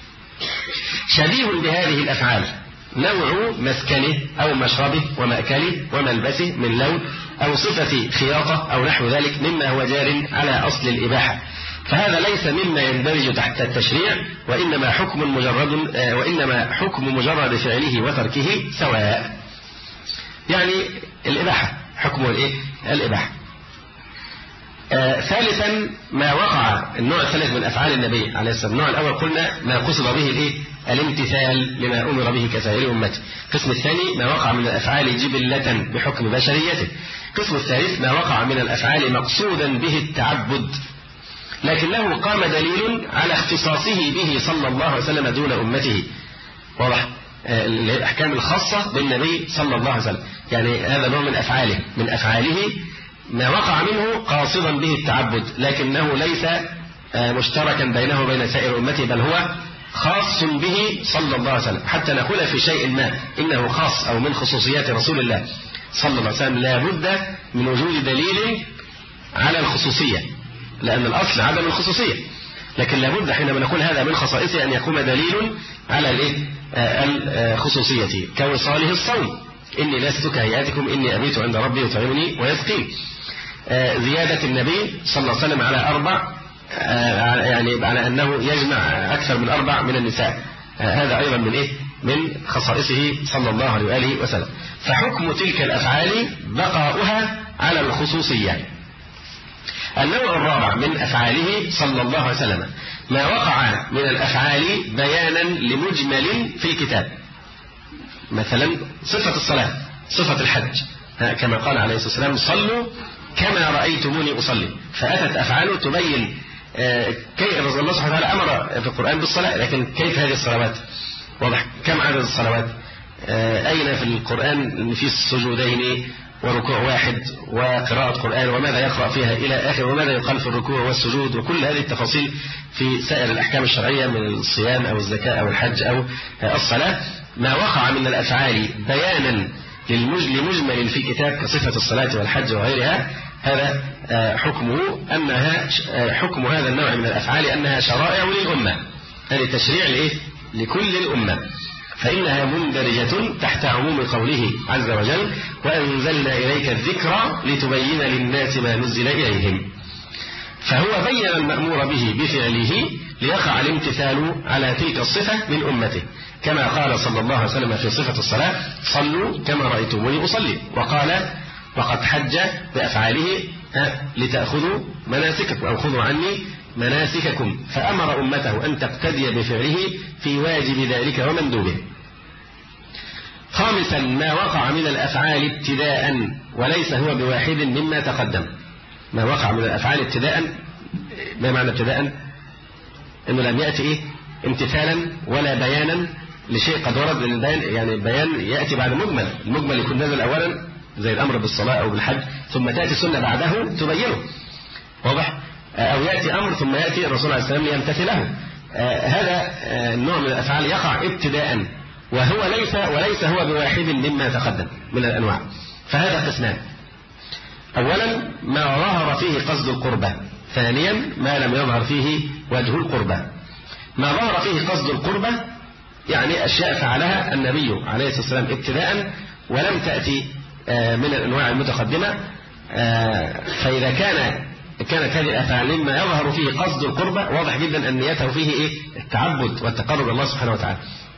شبيه بهذه الأفعال نوع مسكنه أو مشربه ومأكله وملبسه من لون أو صفة خياطة أو نحو ذلك مما هو جار على أصل الإباحة، فهذا ليس مما يندرج تحت التشريع، وإنما حكم مجرد وإنما حكم مجرد فعله وتركه سواء. يعني الإباحة حكمه الإيه؟ الإباحة. آه ثالثا ما وقع، النوع الثالث من أفعال النبي عليه السلام. النوع الأول قلنا ما قصد به الإيه؟ الامتثال لما أمر به كسائر أمته. القسم الثاني ما وقع من الأفعال جبلة بحكم بشريته. القسم الثالث ما وقع من الأفعال مقصودا به التعبد، لكنه قام دليل على اختصاصه به صلى الله عليه وسلم دون أمته. واضح؟ آه الأحكام الخاصة بالنبي صلى الله عليه وسلم، يعني هذا نوع من أفعاله من أفعاله ما وقع منه قاصدا به التعبد، لكنه ليس مشتركا بينه وبين سائر أمته، بل هو خاص به صلى الله عليه وسلم. حتى نقول في شيء ما إنه خاص أو من خصوصيات رسول الله صلى الله عليه وسلم لا بد من وجود دليل على الخصوصية، لأن الأصل عدم الخصوصية، لكن لا بد حينما نقول هذا من خصائصه أن يقوم دليل على الخصوصية، كوصاله الصوم، إني لست كهيئاتكم إني أبيت عند ربي يطعمني ويسقين. زيادة النبي صلى الله عليه وسلم على أربع، يعني على أنه يجمع أكثر من أربع من النساء، هذا أيضا من إيه؟ من خصائصه صلى الله عليه وآله وسلم. فحكم تلك الأفعال بقاؤها على الخصوصية. النوع الرابع من أفعاله صلى الله عليه وسلم ما وقع من الأفعال بيانا لمجمل في الكتاب، مثلا صفة الصلاة، صفة الحج، كما قال عليه الصلاة والسلام صلوا كما رأيتموني أصلي، فأتت أفعاله تبين كيف الله سبحانه وتعالى أمر في القرآن بالصلاة، لكن كيف هذه الصلوات؟ واضح كم عدد الصلوات؟ أين في القرآن في السجودين وركوع واحد وقراءة قرآن وماذا يقرأ فيها إلى آخر، وماذا يقال في الركوع والسجود، وكل هذه التفاصيل في سائر الأحكام الشرعية من الصيام أو الزكاة أو الحج أو الصلاة. ما وقع من الأفعال بيانا لمجمل في كتاب كصفة الصلاة والحج وغيرها، هذا حكمه أنها حكم هذا النوع من الأفعال أنها شرائع للأمة، هذه تشريع لإيه؟ لكل الأمة، فإنها مندرجة تحت عموم قوله عز وجل وأنزلنا إليك الذكر لتبين للناس ما نزل إليهم. فهو بين المأمور به بفعله ليقع الامتثال على تلك الصفة من أمته، كما قال صلى الله عليه وسلم في صفة الصلاة صلوا كما رأيتموني أصلي، وقال وقد حج بأفعاله لتأخذوا مناسككم أو خذوا عني مناسككم، فأمر أمته أن تقتدي بفعله في واجب ذلك ومندوبه. خامسا ما وقع من الأفعال ابتداء وليس هو بواحد مما تقدم. ما وقع من الأفعال ابتداء، ما معنى ابتداء؟ إنه لم يأتي إيه؟ امتثالا ولا بيانا لشيء قد ورد للبيان، يعني البيان يأتي بعد مجمل، المجمل يكون نازل أولا زي الأمر بالصلاة أو بالحج، ثم تأتي سنة بعده تبينه، واضح؟ أو يأتي أمر ثم يأتي الرسول عليه السلام ليمتثله. هذا النوع من الأفعال يقع ابتداء، وهو ليس وليس هو بواحد مما تقدم من الأنواع. فهذا قسمان: أولا ما ظهر فيه قصد القربة، ثانيا ما لم يظهر فيه وجه القربة. ما ظهر فيه قصد القربة يعني أشياء فعلها النبي عليه الصلاة والسلام ابتداء ولم تأتي من الأنواع المتقدمة، فإذا كان كانت هذه الأفعال مما يظهر فيه قصد القربة واضح جدا أن نيته فيه إيه؟ التعبد والتقرب الله سبحانه وتعالى.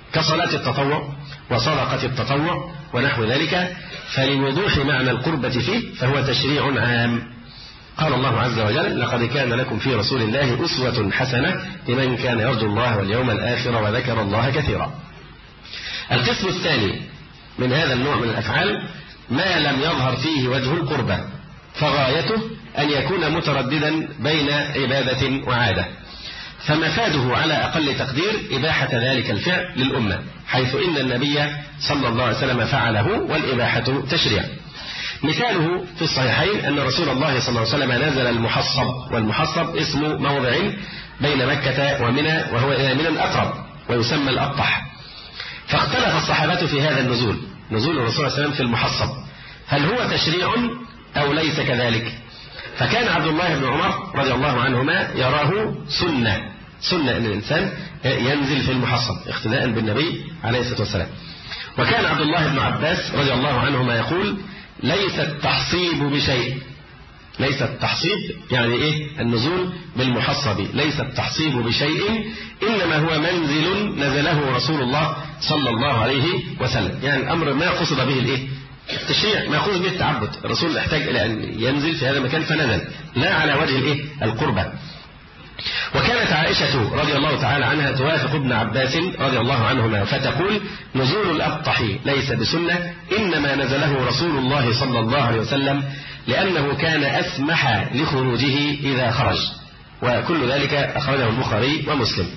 كصلاة التطوع وصدقة التطوع ونحو ذلك، فلوضوح معنى القربة فيه فهو تشريع عام. قال الله عز وجل: لقد كان لكم في رسول الله أسوة حسنة لمن كان يرجو الله واليوم الآخر وذكر الله كثيرا. القسم الثاني من هذا النوع من الأفعال ما لم يظهر فيه وجه القربة، فغايته أن يكون مترددا بين عبادة وعادة، فمفاده على أقل تقدير إباحة ذلك الفعل للأمة، حيث إن النبي صلى الله عليه وسلم فعله والإباحة تشريع. مثاله في الصحيحين أن رسول الله صلى الله عليه وسلم نزل المحصب، والمحصب اسم موضع بين مكة ومنى، وهو إلى منى الأقرب ويسمى الأبطح. فاختلف الصحابة في هذا النزول، نزول الرسول صلى الله عليه وسلم في المحصب، هل هو تشريع أو ليس كذلك؟ فكان عبد الله بن عمر رضي الله عنهما يراه سنة، سنة أن الإنسان ينزل في المحصب اقتداء بالنبي عليه الصلاة والسلام. وكان عبد الله بن عباس رضي الله عنهما يقول: ليس التحصيب بشيء. ليس التحصيب يعني إيه؟ النزول بالمحصب، ليس التحصيب بشيء، إنما هو منزل نزله رسول الله صلى الله عليه وسلم. يعني الأمر ما قصد به الإيه؟ التشريع، ما يقصد به التعبد. الرسول احتاج إلى أن ينزل في هذا المكان فنزل، لا على وجه الإيه؟ القربة. وكانت عائشة رضي الله تعالى عنها توافق ابن عباس رضي الله عنهما فتقول: نزول الأبطح ليس بسنة، إنما نزله رسول الله صلى الله عليه وسلم لأنه كان أسمح لخروجه إذا خرج. وكل ذلك أخرجه البخاري ومسلم.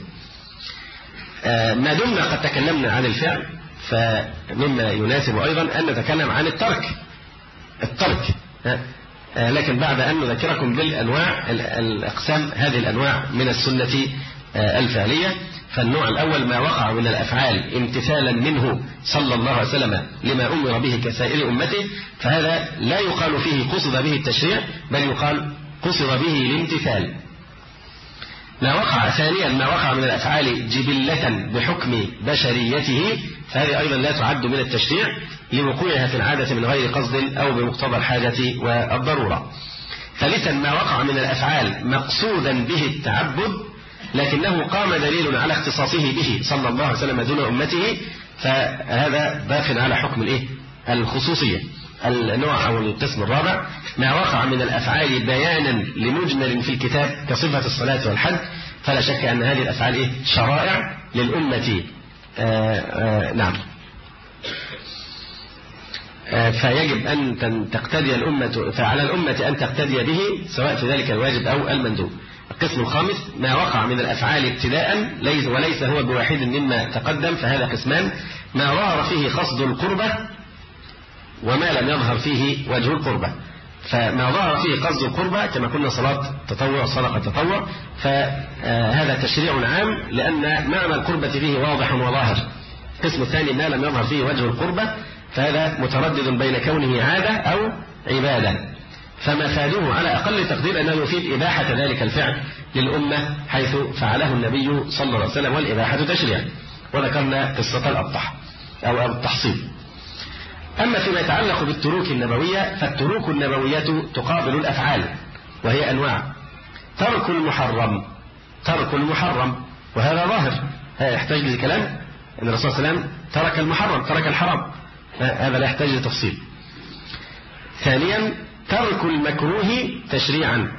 ما دمنا قد تكلمنا عن الفعل، فمما يناسب أيضا أن نتكلم عن الترك. الترك لكن بعد أن نذكركم بالأنواع الأقسام هذه الأنواع من السنة الفعلية. فالنوع الأول ما وقع من الأفعال امتثالا منه صلى الله عليه وسلم لما أمر به كسائر أمته، فهذا لا يقال فيه قصد به التشريع، بل يقال قصد به الامتثال. ما وقع ثانيا ما وقع من الأفعال جبلة بحكم بشريته، فهذه أيضا لا تعد من التشريع لوقوعها في العادة من غير قصد أو بمقتضى الحاجة والضرورة. ثالثا ما وقع من الأفعال مقصودا به التعبد، لكنه قام دليل على اختصاصه به صلى الله عليه وسلم دون أمته، فهذا باق على حكم الإيه؟ الخصوصية. النوع أو القسم الرابع ما وقع من الأفعال بيانا لمجمل في الكتاب كصفة الصلاة والحج، فلا شك أن هذه الأفعال إيه؟ شرائع للأمة. آآ آآ نعم. فيجب أن تقتدي الأمة، فعلى الأمة أن تقتدي به سواء في ذلك الواجب أو المندوب. القسم الخامس ما وقع من الأفعال ابتداء ليس وليس هو بواحد مما تقدم، فهذا قسمان: ما ظهر فيه قصد القربة وما لم يظهر فيه وجه القربة. فما ظهر فيه قصد القربة كما قلنا صلاة تطوع صدقة تطوع، فهذا تشريع عام لأن معنى القربة فيه واضح وظاهر. القسم الثاني ما لم يظهر فيه وجه القربة، فهذا متردد بين كونه عادة أو عبادة، فمفاده على أقل تقدير أنه يفيد إباحة ذلك الفعل للأمة حيث فعله النبي صلى الله عليه وسلم، والإباحة تشريع. وذكرنا قصة الأبطح أو التحصيل. أما فيما يتعلق بالتروك النبوية، فالتروك النبوية تقابل الأفعال، وهي أنواع: ترك المحرم، ترك المحرم، وهذا ظاهر، هذا يحتاج لكلام أن الرسول صلى الله عليه وسلم ترك المحرم، ترك الحرام، هذا لا يحتاج لتفصيل. ثانيا ترك المكروه تشريعا.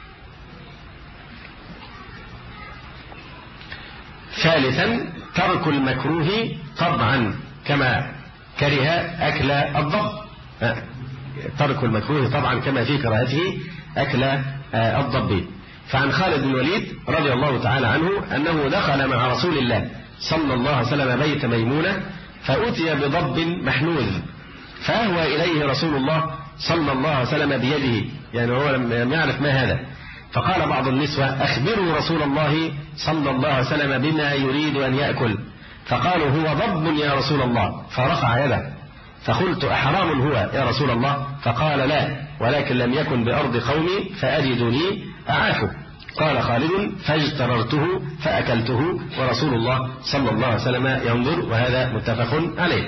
ثالثا ترك المكروه طبعا كما كره أكل الضب، ترك المكروه طبعا كما في كراهته أكل الضب. فعن خالد بن الوليد رضي الله تعالى عنه أنه دخل مع رسول الله صلى الله عليه وسلم بيت ميمونة فأتي بضب محنوذ، فأهوى إليه رسول الله صلى الله عليه وسلم بيده، يعني هو لم يعرف ما هذا. فقال بعض النسوة: أخبروا رسول الله صلى الله عليه وسلم بما يريد أن يأكل. فقالوا: هو ضب يا رسول الله. فرفع يده، فقلت: أحرام هو يا رسول الله؟ فقال: لا، ولكن لم يكن بأرض قومي فأجدني أعافه. قال خالد: فاجتررته فأكلته ورسول الله صلى الله عليه وسلم ينظر، وهذا متفق عليه.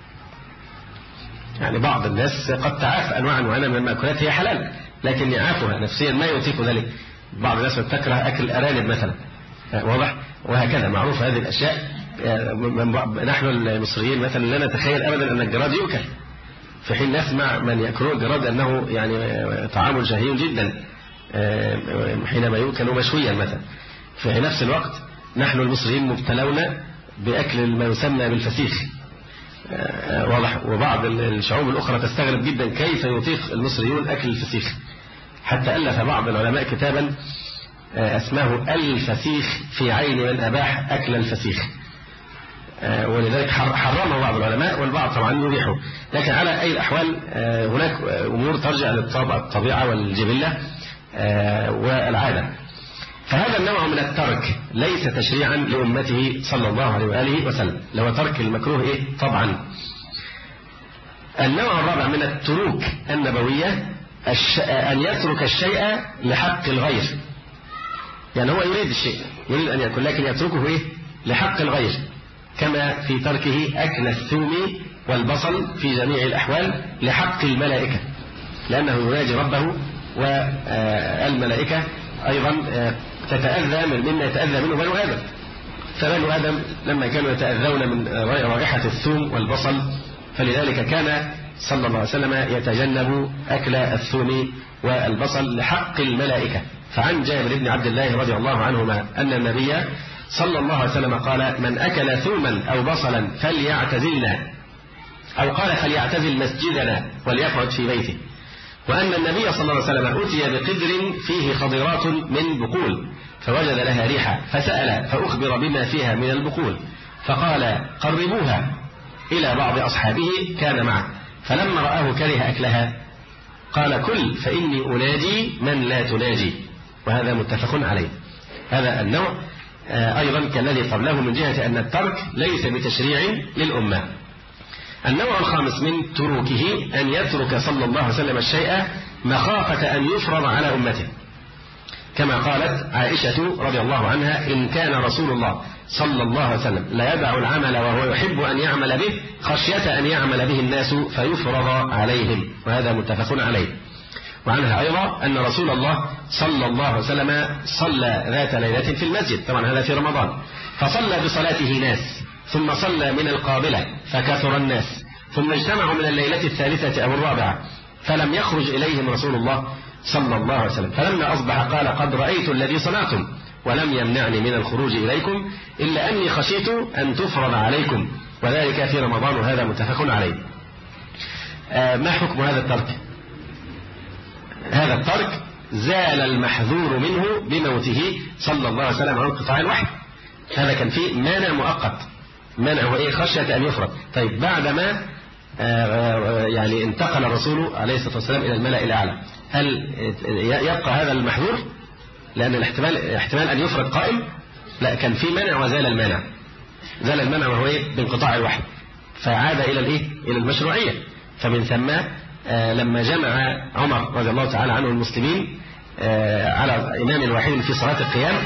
يعني بعض الناس قد تعاف أنواع معينة من المأكولات هي حلال، لكن يعافها نفسيا ما يطيق ذلك. بعض الناس تكره أكل الأرانب مثلا، واضح، وهكذا معروف هذه الأشياء نحن المصريين مثلا لا نتخيل أبدا أن الجراد يؤكل، في حين نسمع من يأكلون الجراد أنه يعني طعام شهي جدا حينما يؤكل مشويا مثلا. في نفس الوقت نحن المصريين مبتلون بأكل ما يسمى بالفسيخ، واضح، وبعض الشعوب الأخرى تستغرب جدا كيف يطيق المصريون أكل الفسيخ، حتى ألف بعض العلماء كتابا اسمه الفسيخ في عين من أباح أكل الفسيخ، ولذلك حرمه بعض العلماء والبعض طبعا يبيحه. لكن على أي الأحوال هناك أمور ترجع للطبيعة والجبلة والعادة. فهذا النوع من الترك ليس تشريعا لأمته صلى الله عليه وآله وسلم، لو ترك المكروه إيه طبعا. النوع الرابع من التروك النبوية أن يترك الشيء لحق الغير، يعني هو يريد الشيء يريد أن يأكل لكن يتركه إيه لحق الغير، كما في تركه أكل الثوم والبصل في جميع الأحوال لحق الملائكة، لأنه يناجي ربه، والملائكة أيضا تتأذى من مما يتأذى منه بنو آدم. فبنو آدم لما كانوا يتأذون من رائحة الثوم والبصل، فلذلك كان صلى الله عليه وسلم يتجنب أكل الثوم والبصل لحق الملائكة. فعن جابر بن عبد الله رضي الله عنهما أن النبي صلى الله عليه وسلم قال: من أكل ثوما أو بصلا فليعتزلنا، أو قال فليعتزل مسجدنا وليقعد في بيته. وأن النبي صلى الله عليه وسلم أتي بقدر فيه خضرات من بقول فوجد لها ريحة فسأل فأخبر بما فيها من البقول، فقال: قربوها إلى بعض أصحابه كان معه، فلما رآه كره أكلها قال: كل فإني أناجي من لا تناجي. وهذا متفق عليه. هذا النوع أيضا كالذي قبله من جهة أن الترك ليس بتشريع للأمة. النوع الخامس من تروكه أن يترك صلى الله عليه وسلم الشيء مخافة أن يفرض على أمته، كما قالت عائشة رضي الله عنها: إن كان رسول الله صلى الله عليه وسلم لا يدع العمل وهو يحب أن يعمل به خشية أن يعمل به الناس فيفرض عليهم. وهذا متفق عليه. وعنها أيضا أن رسول الله صلى الله عليه وسلم صلى ذات ليلة في المسجد، طبعا هذا في رمضان، فصلى بصلاته ناس، ثم صلى من القابلة فكثر الناس، ثم اجتمعوا من الليلة الثالثة أو الرابعة فلم يخرج إليهم رسول الله صلى الله عليه وسلم، فلما أصبح قال: قد رأيت الذي صنعتم ولم يمنعني من الخروج إليكم إلا أني خشيت أن تفرض عليكم، وذلك في رمضان. وهذا متفق عليه. آه ما حكم هذا الترك؟ هذا الترك زال المحذور منه بموته صلى الله عليه وسلم عن انقطاع الوحي. هذا كان فيه مانع مؤقت، مانع وإيه خشية أن يفرض. طيب بعدما يعني انتقل الرسول عليه الصلاة والسلام إلى الملأ الأعلى، هل يبقى هذا المحذور؟ لأن الاحتمال احتمال أن يفرض قائم. لا، كان في مانع وزال المانع، زال المانع وهو إيه بانقطاع الوحي، فعاد إلى الإيه إلى المشروعية. فمن ثم لما جمع عمر رضي الله تعالى عنه المسلمين على إمام واحد في صلاة القيام،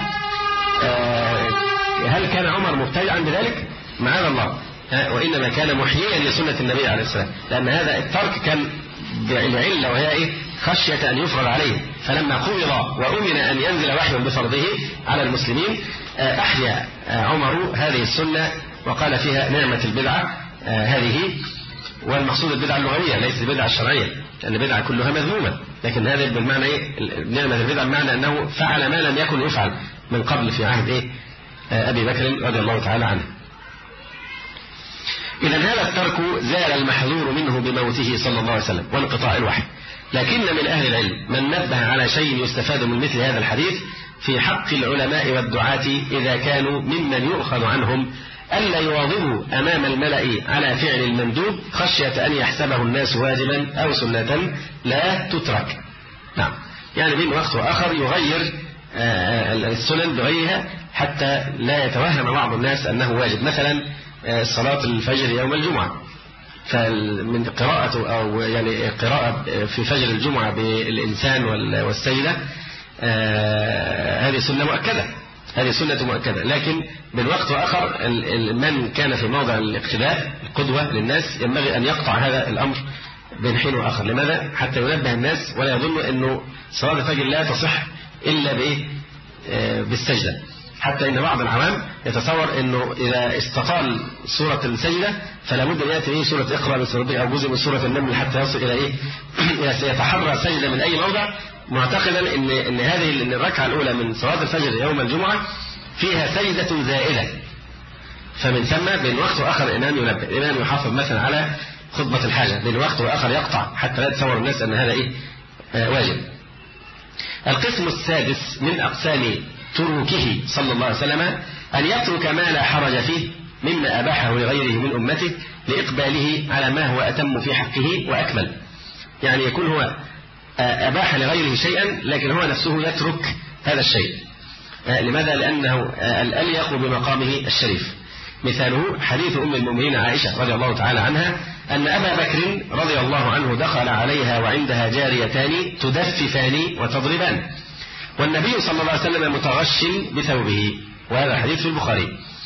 هل كان عمر مبتدعا بذلك؟ معاذ الله، وإنما كان محييا لسنة النبي عليه السلام، لأن هذا الترك كان بالعلة وهي إيه خشية أن يفرض عليه. فلما قبض وأمن أن ينزل وحي بفرضه على المسلمين أحيا عمر هذه السنة وقال فيها: نعمة البدعة هذه. والمقصود البدعة اللغوية ليس البدعة الشرعية، لأن البدعة كلها مذمومة، لكن هذا بالمعنى إيه نعمة البدعة بمعنى أنه فعل ما لم يكن يفعل من قبل في عهد إيه أبي بكر رضي الله تعالى عنه. إذا هذا الترك زال المحذور منه بموته صلى الله عليه وسلم وانقطاع الوحي. لكن من أهل العلم من نبه على شيء يستفاد من مثل هذا الحديث في حق العلماء والدعاة إذا كانوا ممن يؤخذ عنهم ألا يواظبوا أمام الملأ على فعل المندوب خشية أن يحسبه الناس واجبا أو سنة لا تترك. نعم، يعني بين وقت وآخر يغير السنن بغيرها حتى لا يتوهم بعض الناس أنه واجب. مثلا صلاة الفجر يوم الجمعة، فمن قراءة أو يعني قراءة في فجر الجمعة بالإنسان والسيدة هذه سنة مؤكدة، هذه سنة مؤكدة. لكن بالوقت وآخر من كان في موضع الاقتداء القدوة للناس ينبغي أن يقطع هذا الأمر بين حين وآخر. لماذا؟ حتى ينبه الناس ولا يظن أنه صلاة الفجر لا تصح إلا بإيه بالسجدة. حتى إن بعض العوام يتصور أنه إذا استطال سورة السجدة فلا بد أن يأتي إيه سورة اقرأ باسم ربك أو جزء من سورة النمل حتى يصل إلى إيه يتحرى السجدة من أي موضع، معتقدا أن أن هذه أن الركعة الأولى من صلاة الفجر يوم الجمعة فيها سجدة زائدة، فمن ثم بين وقت وآخر الإمام ينبه، الإمام يحافظ مثلا على خطبة الحاجة بين وقت وآخر يقطع حتى لا يتصور الناس أن هذا إيه آه واجب. القسم السادس من أقسام تركه صلى الله عليه وسلم أن يترك ما لا حرج فيه مما أباحه لغيره من أمته لإقباله على ما هو أتم في حقه وأكمل. يعني يكون هو أباح لغيره شيئا لكن هو نفسه يترك هذا الشيء. لماذا؟ لأنه الأليق بمقامه الشريف. مثاله حديث أم المؤمنين عائشة رضي الله تعالى عنها أن أبا بكر رضي الله عنه دخل عليها وعندها جاريتان تدففان وتضربان، والنبي صلى الله عليه وسلم متغش بثوبه، وهذا حديث في البخاري.